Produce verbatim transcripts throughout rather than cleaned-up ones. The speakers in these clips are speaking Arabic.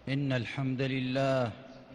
إن الحمد لله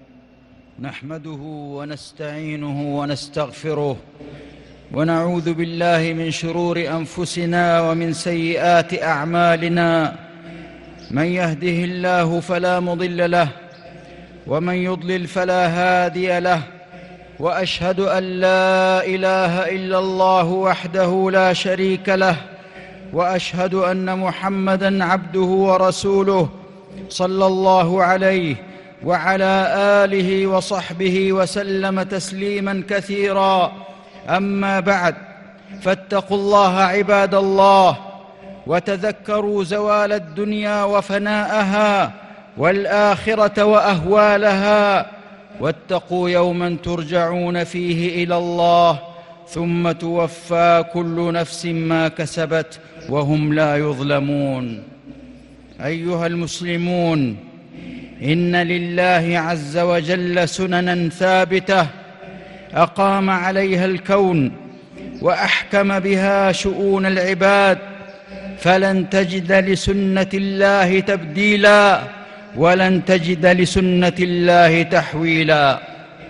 نحمده ونستعينه ونستغفره ونعوذ بالله من شرور أنفسنا ومن سيئات أعمالنا. من يهده الله فلا مضل له ومن يضلل فلا هادي له، وأشهد أن لا إله إلا الله وحده لا شريك له، وأشهد أن محمدًا عبده ورسوله صلى الله عليه وعلى آله وصحبه وسلم تسليماً كثيراً. أما بعد، فاتقوا الله عباد الله، وتذكروا زوال الدنيا وفناءها والآخرة وأهوالها، واتقوا يوماً ترجعون فيه إلى الله ثم توفى كل نفس ما كسبت وهم لا يظلمون. أيها المسلمون، إن لله عز وجل سنناً ثابتة أقام عليها الكون وأحكم بها شؤون العباد، فلن تجد لسنة الله تبديلاً ولن تجد لسنة الله تحويلاً.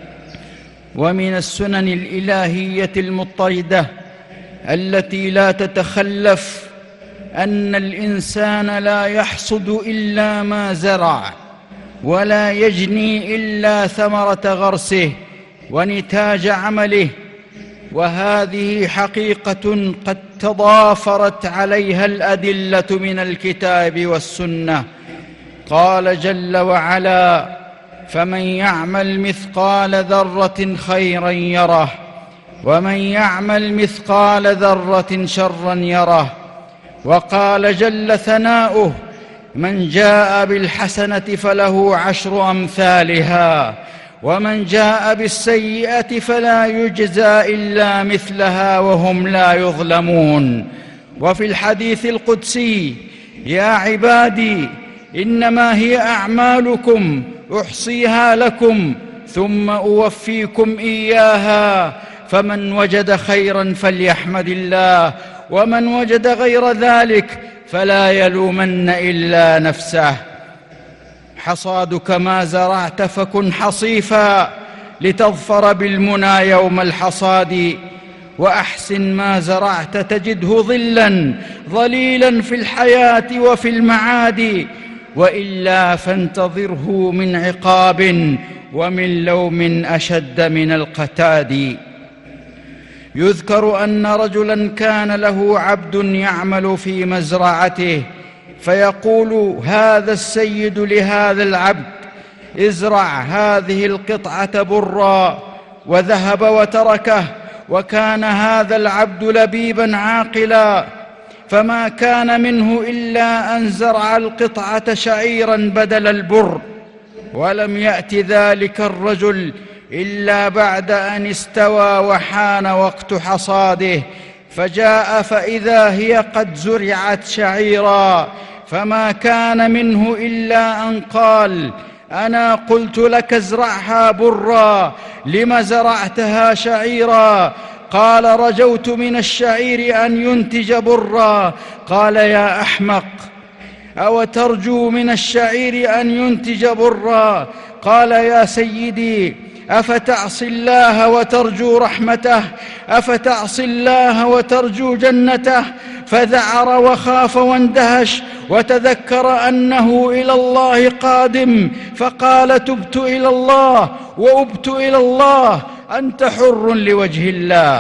ومن السنن الإلهية المضطردة التي لا تتخلف أن الإنسان لا يحصد إلا ما زرع، ولا يجني إلا ثمرة غرسه ونتاج عمله، وهذه حقيقة قد تضافرت عليها الأدلة من الكتاب والسنة. قال جل وعلا: فمن يعمل مثقال ذرة خيراً يره، ومن يعمل مثقال ذرة شراً يره. وقال جل ثناؤه: من جاء بالحسنة فله عشر أمثالها، ومن جاء بالسيئة فلا يجزى إلا مثلها وهم لا يظلمون. وفي الحديث القدسي: يا عبادي إنما هي أعمالكم أحصيها لكم ثم أوفيكم إياها، فمن وجد خيراً فليحمد الله، ومن وجد غير ذلك فلا يلومن إلا نفسه. حصادك ما زرعت فكن حصيفاً لتظفر بالمنى يوم الحصاد، وأحسن ما زرعت تجده ظلاً ظليلاً في الحياة وفي المعاد، وإلا فانتظره من عقاب ومن لوم أشد من القتاد. يذكر أن رجلاً كان له عبد يعمل في مزرعته، فيقول هذا السيد لهذا العبد: ازرع هذه القطعة برا، وذهب وتركه. وكان هذا العبد لبيباً عاقلاً، فما كان منه إلا أن زرع القطعة شعيراً بدل البر، ولم يأت ذلك الرجل إلا بعد أن استوى وحان وقت حصاده، فجاء فإذا هي قد زرعت شعيراً، فما كان منه إلا أن قال: أنا قلت لك ازرعها برا، لم زرعتها شعيراً؟ قال: رجوت من الشعير أن ينتج برا. قال: يا أحمق، أو ترجو من الشعير أن ينتج برا؟ قال: يا سيدي، أفتعصي الله وترجو رحمته؟ أفتعصي الله وترجو جنته؟ فذعر وخاف واندهش، وتذكر أنه إلى الله قادم، فقال: تبت إلى الله وأبت إلى الله، أنت حر لوجه الله.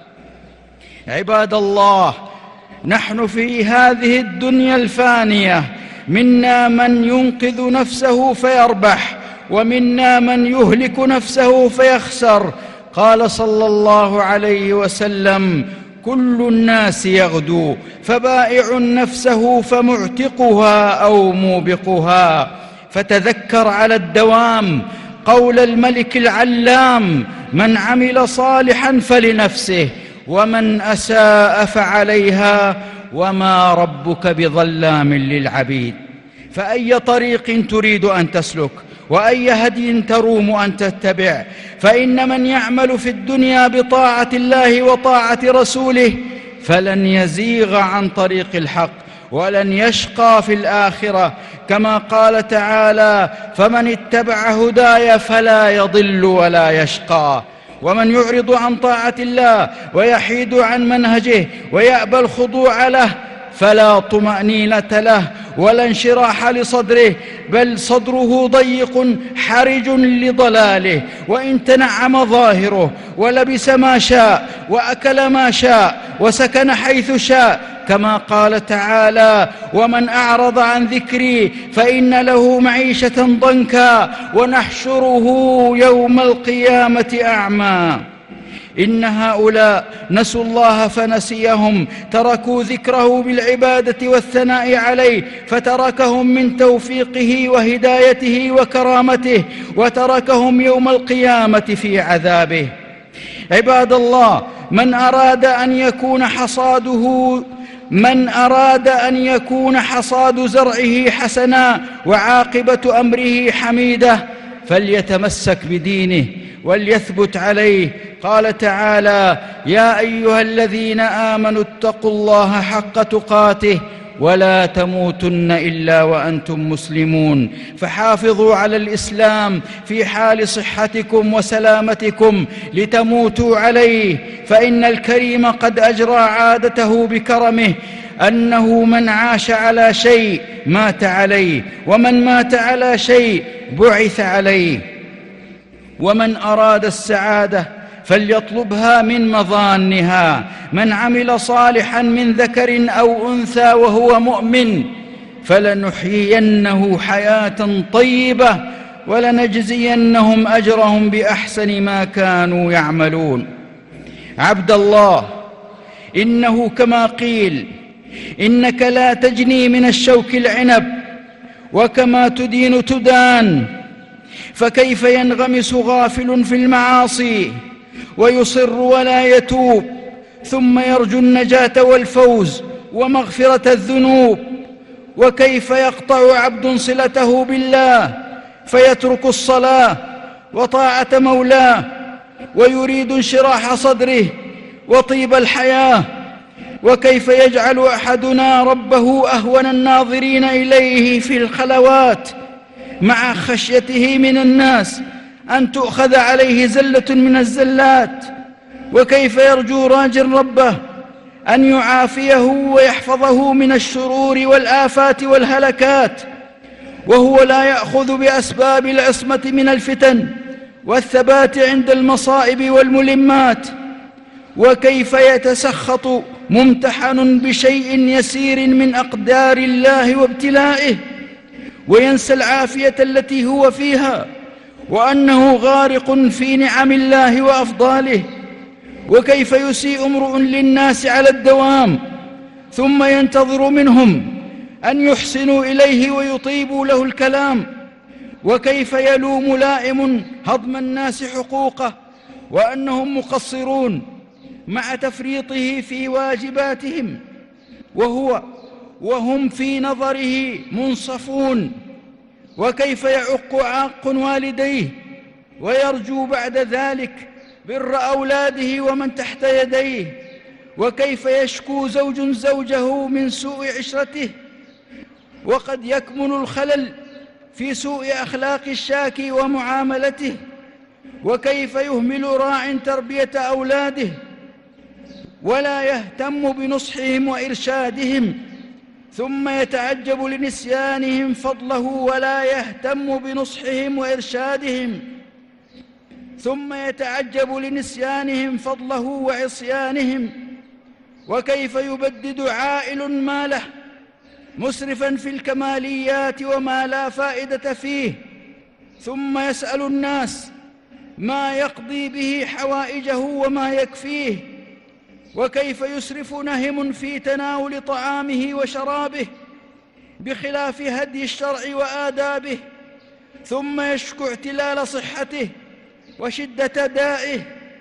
عباد الله، نحن في هذه الدنيا الفانية منا من ينقذ نفسه فيربح، ومنا من يهلك نفسه فيخسر. قال صلى الله عليه وسلم: كل الناس يغدو، فبائع نفسه فمعتقها أو موبقها. فتذكر على الدوام قول الملك العلام: من عمل صالحا فلنفسه، ومن أساء فعليها، وما ربك بظلام للعبيد. فأي طريق تريد أن تسلك، وأي هدي تروم أن تتبع؟ فإن من يعمل في الدنيا بطاعة الله وطاعة رسوله فلن يزيغ عن طريق الحق، ولن يشقى في الآخرة، كما قال تعالى: فمن اتبع هداي فلا يضل ولا يشقى. ومن يعرض عن طاعة الله ويحيد عن منهجه ويأبى الخضوع له فلا طمأنينة له ولا انشراح لصدره، بل صدره ضيق حرج لضلاله، وإن تنعم ظاهره ولبس ما شاء وأكل ما شاء وسكن حيث شاء، كما قال تعالى: ومن أعرض عن ذكري فإن له معيشة ضنكا ونحشره يوم القيامة أعمى. إن هؤلاء نسوا الله فنسيهم، تركوا ذكره بالعبادة والثناء عليه، فتركهم من توفيقه وهدايته وكرامته، وتركهم يوم القيامة في عذابه. عباد الله، من أراد أن يكون حصاده من أراد أن يكون حصاد زرعه حسنا وعاقبة أمره حميدة فليتمسك بدينه وليثبت عليه. قال تعالى: يا أيها الذين آمنوا اتقوا الله حق تقاته ولا تموتن إلا وأنتم مسلمون. فحافظوا على الإسلام في حال صحتكم وسلامتكم لتموتوا عليه، فإن الكريم قد أجرى عادته بكرمه أنه من عاش على شيء مات عليه، ومن مات على شيء بعث عليه. ومن أراد السعادة فليطلبها من مظانها. من عمل صالحا من ذكر أو أنثى وهو مؤمن فلنحيينه حياة طيبة ولنجزينهم أجرهم بأحسن ما كانوا يعملون. عبد الله، إنه كما قيل: إنك لا تجني من الشوك العنب، وكما تدين تدان. فكيف ينغمس غافل في المعاصي ويصر ولا يتوب، ثم يرجو النجاة والفوز ومغفرة الذنوب؟ وكيف يقطع عبد صلته بالله فيترك الصلاة وطاعة مولاه ويريد انشراح صدره وطيب الحياة؟ وكيف يجعل أحدنا ربه أهون الناظرين إليه في الخلوات مع خشيته من الناس أن تؤخذ عليه زلة من الزلات؟ وكيف يرجو راج ربه أن يعافيه ويحفظه من الشرور والآفات والهلكات وهو لا يأخذ بأسباب العصمة من الفتن والثبات عند المصائب والملمات؟ وكيف يتسخط ممتحن بشيء يسير من أقدار الله وابتلائه وينسى العافية التي هو فيها وأنه غارق في نعم الله وأفضاله؟ وكيف يسيء امرؤ للناس على الدوام ثم ينتظر منهم أن يحسنوا إليه ويطيبوا له الكلام؟ وكيف يلوم لائم هضم الناس حقوقه وأنهم مقصرون مع تفريطه في واجباتهم وهو وهم في نظره منصفون؟ وكيف يعق عاق والديه ويرجو بعد ذلك بر أولاده ومن تحت يديه؟ وكيف يشكو زوج زوجه من سوء عشرته وقد يكمن الخلل في سوء أخلاق الشاكي ومعاملته؟ وكيف يهمل راع تربية أولاده ولا يهتم بنصحهم وإرشادهم، ثم يتعجب لنسيانهم فضله ولا يهتم بنصحهم وإرشادهم ثم يتعجب لنسيانهم فضله وعصيانهم؟ وكيف يبدد عائل ماله مسرفا في الكماليات وما لا فائدة فيه، ثم يسأل الناس ما يقضي به حوائجه وما يكفيه؟ وكيف يسرف نهم في تناول طعامه وشرابه بخلاف هدي الشرع وآدابه، ثم يشكو اعتلال صحته وشدة دائه؟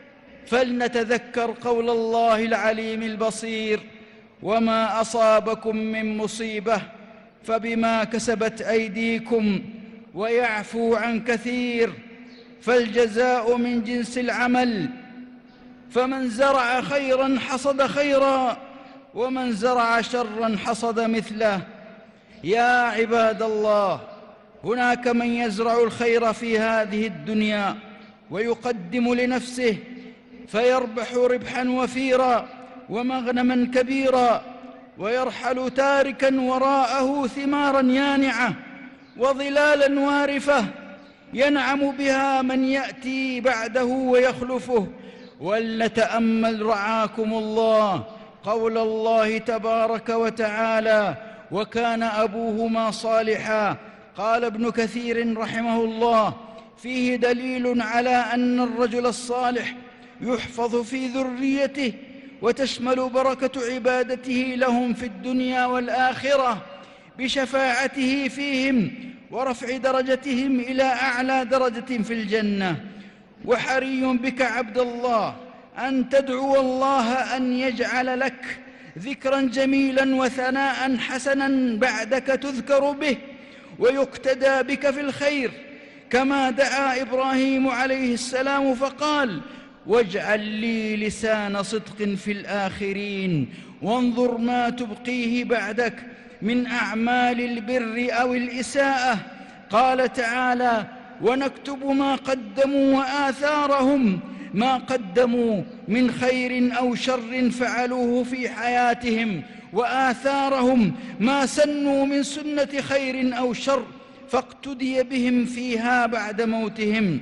فلنتذكر قول الله العليم البصير: وما أصابكم من مصيبة فبما كسبت أيديكم ويعفو عن كثير، فالجزاء من جنس العمل، فمن زرع خيرا حصد خيرا ومن زرع شرا حصد مثله. يا عباد الله، هناك من يزرع الخير في هذه الدنيا ويقدم لنفسه فيربح ربحا وفيرا ومغنما كبيرا، ويرحل تاركا وراءه ثمارا يانعة وظلالا وارفة ينعم بها من يأتي بعده ويخلفه. ولنتأمل رعاكم الله قول الله تبارك وتعالى: وكان أبوهما صالحا. قال ابن كثير رحمه الله: فيه دليل على أن الرجل الصالح يحفظ في ذريته وتشمل بركة عبادته لهم في الدنيا والآخرة بشفاعته فيهم ورفع درجتهم إلى أعلى درجة في الجنة. وحري بك عبد الله أن تدعو الله أن يجعل لك ذكرا جميلا وثناء حسنا بعدك تذكر به ويقتدى بك في الخير، كما دعا إبراهيم عليه السلام فقال: واجعل لي لسان صدق في الآخرين، وانظر ما تبقيه بعدك من أعمال البر أو الإساءة. قال تعالى: ونكتب ما قدموا وآثارهم، ما قدموا من خير أو شر فعلوه في حياتهم، وآثارهم ما سنوا من سنة خير أو شر فاقتدي بهم فيها بعد موتهم.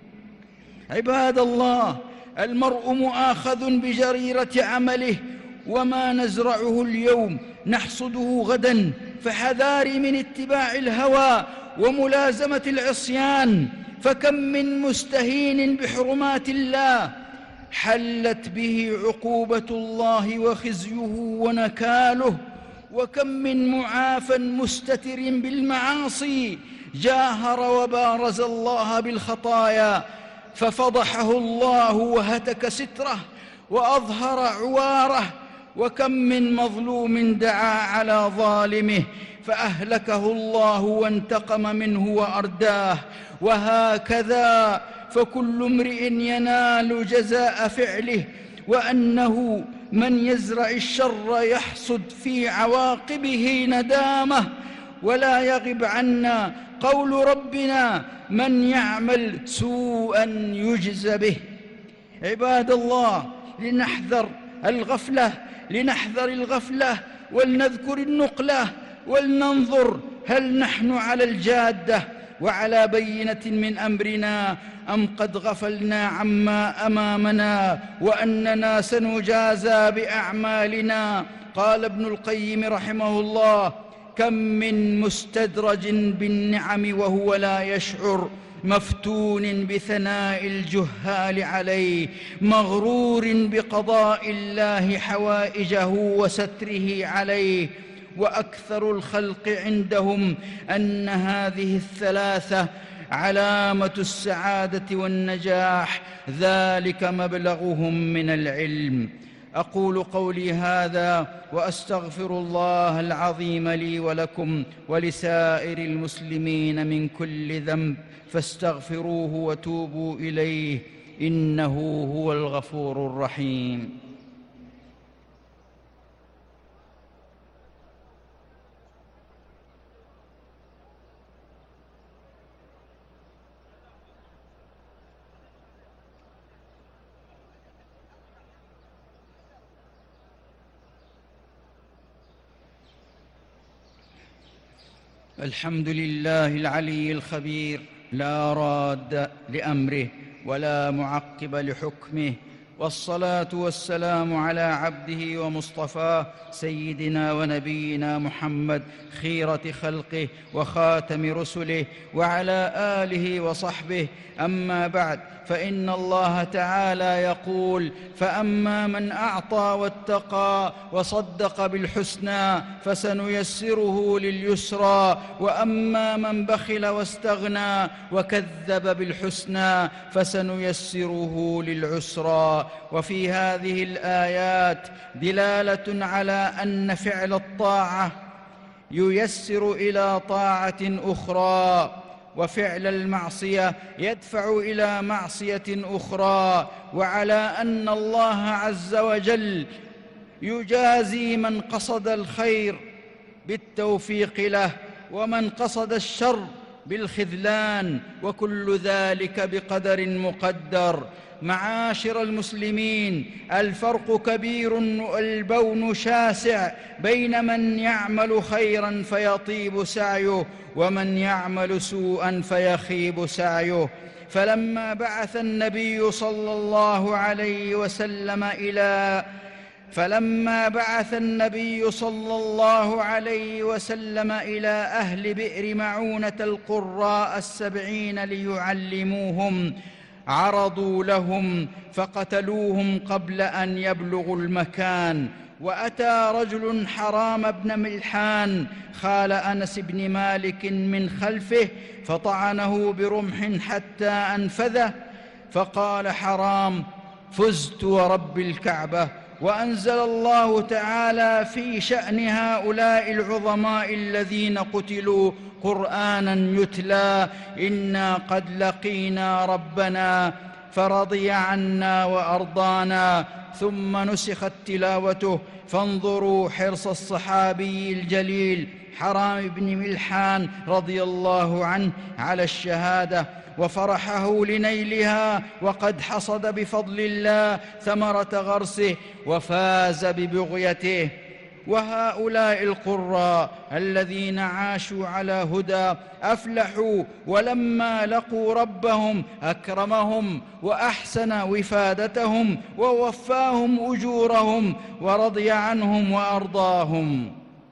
عباد الله، المرء مؤاخذ بجريرة عمله، وما نزرعه اليوم نحصده غدا، فحذاري من اتباع الهوى وملازمة العصيان، فكم من مستهين بحرمات الله حلت به عقوبة الله وخزيه ونكاله، وكم من معاف مستتر بالمعاصي جاهر وبارز الله بالخطايا ففضحه الله وهتك ستره وأظهر عواره، وكم من مظلوم دعا على ظالمه فأهلكه الله وانتقم منه وأرداه. وهكذا فكل امرئ ينال جزاء فعله، وأنه من يزرع الشر يحصد في عواقبه ندامة. ولا يغب عنا قول ربنا: من يعمل سوءا يجز به. عباد الله، لنحذر الغفلة لنحذر الغفلة ولنذكر النقلة، ولننظر هل نحن على الجادة وعلى بينة من أمرنا أم قد غفلنا عما أمامنا وأننا سنجازى بأعمالنا. قال ابن القيم رحمه الله: كم من مستدرج بالنعم وهو لا يشعر، مفتون بثناء الجهال عليه، مغرور بقضاء الله حوائجه وستره عليه. وأكثر الخلق عندهم أن هذه الثلاثة علامة السعادة والنجاح، ذلك مبلغهم من العلم. أقول قولي هذا وأستغفر الله العظيم لي ولكم ولسائر المسلمين من كل ذنب، فاستغفروه وتوبوا إليه، إنه هو الغفور الرحيم. الحمد لله العلي الخبير، لا راد لأمره ولا معقب لحكمه، والصلاة والسلام على عبده ومصطفاه سيدنا ونبينا محمد، خيرة خلقه وخاتم رسله، وعلى آله وصحبه. أما بعد، فإن الله تعالى يقول: فأما من أعطى واتقى وصدق بالحسنى فسنيسره لليسرى، وأما من بخل واستغنى وكذب بالحسنى فسنيسره للعسرى. وفي هذه الآيات دلالة على أن فعل الطاعة ييسر إلى طاعة أخرى، وفعل المعصية يدفع إلى معصية أخرى، وعلى أن الله عز وجل يجازي من قصد الخير بالتوفيق له، ومن قصد الشر بالخذلان، وكل ذلك بقدر مقدر. معاشر المسلمين، الفرق كبير والبون شاسع بين من يعمل خيرا فيطيب سعيه ومن يعمل سوءا فيخيب سعيه. فلما بعث النبي صلى الله عليه وسلم إلى فلما بعث النبي صلى الله عليه وسلم إلى أهل بئر معونة القراء السبعين ليعلموهم، عرضوا لهم فقتلوهم قبل أن يبلغوا المكان. وأتى رجل حرام بن ملحان خال أنس بن مالك من خلفه فطعنه برمح حتى أنفذه، فقال حرام: فزت ورب الكعبة. وأنزل الله تعالى في شأن هؤلاء العظماء الذين قتلوا قرآنا يتلى: إنا قد لقينا ربنا فرضي عنا وأرضانا، ثم نسخت تلاوته. فانظروا حرص الصحابي الجليل حرام بن ملحان رضي الله عنه على الشهادة، وفرحه لنيلها، وقد حصد بفضل الله ثمرة غرسه وفاز ببغيته. وهؤلاء القراء الذين عاشوا على هدى أفلحوا، ولما لقوا ربهم أكرمهم وأحسن وفادتهم ووفاهم أجورهم ورضي عنهم وأرضاهم.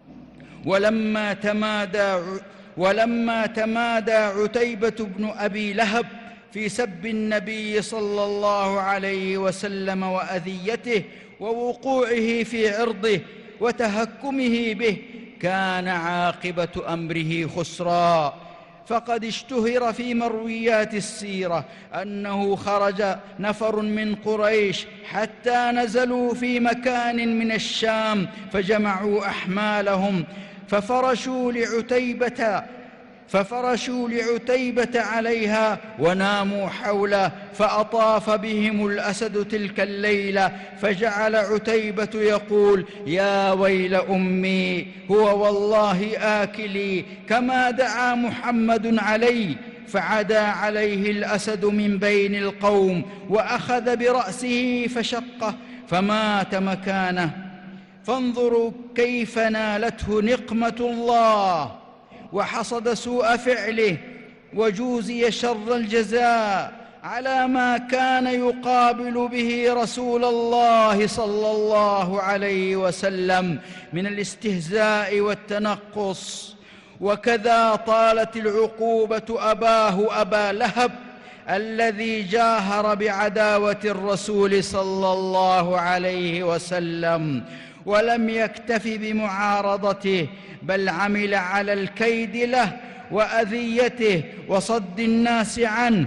ولما تمادى ولما تمادى عتيبة بن أبي لهب في سب النبي صلى الله عليه وسلم وأذيته ووقوعه في عرضه وتهكمه به، كان عاقبة أمره خسرا. فقد اشتهر في مرويات السيرة أنه خرج نفر من قريش حتى نزلوا في مكان من الشام، فجمعوا أحمالهم ففرشوا لعتيبة ففرشوا لعتيبة عليها وناموا حوله، فأطاف بهم الأسد تلك الليلة، فجعل عتيبة يقول: يا ويل أمي، هو والله آكلي كما دعا محمد علي. فعدا عليه الأسد من بين القوم وأخذ برأسه فشقه فمات مكانه. فانظروا كيف نالته نقمة الله، وحصد سوء فعله، وجوزي شر الجزاء على ما كان يقابل به رسول الله صلى الله عليه وسلم من الاستهزاء والتنقص. وكذا طالت العقوبة أباه أبا لهب الذي جاهر بعداوة الرسول صلى الله عليه وسلم، ولم يكتف بمعارضته، بل عمل على الكيد له وأذيته وصد الناس عنه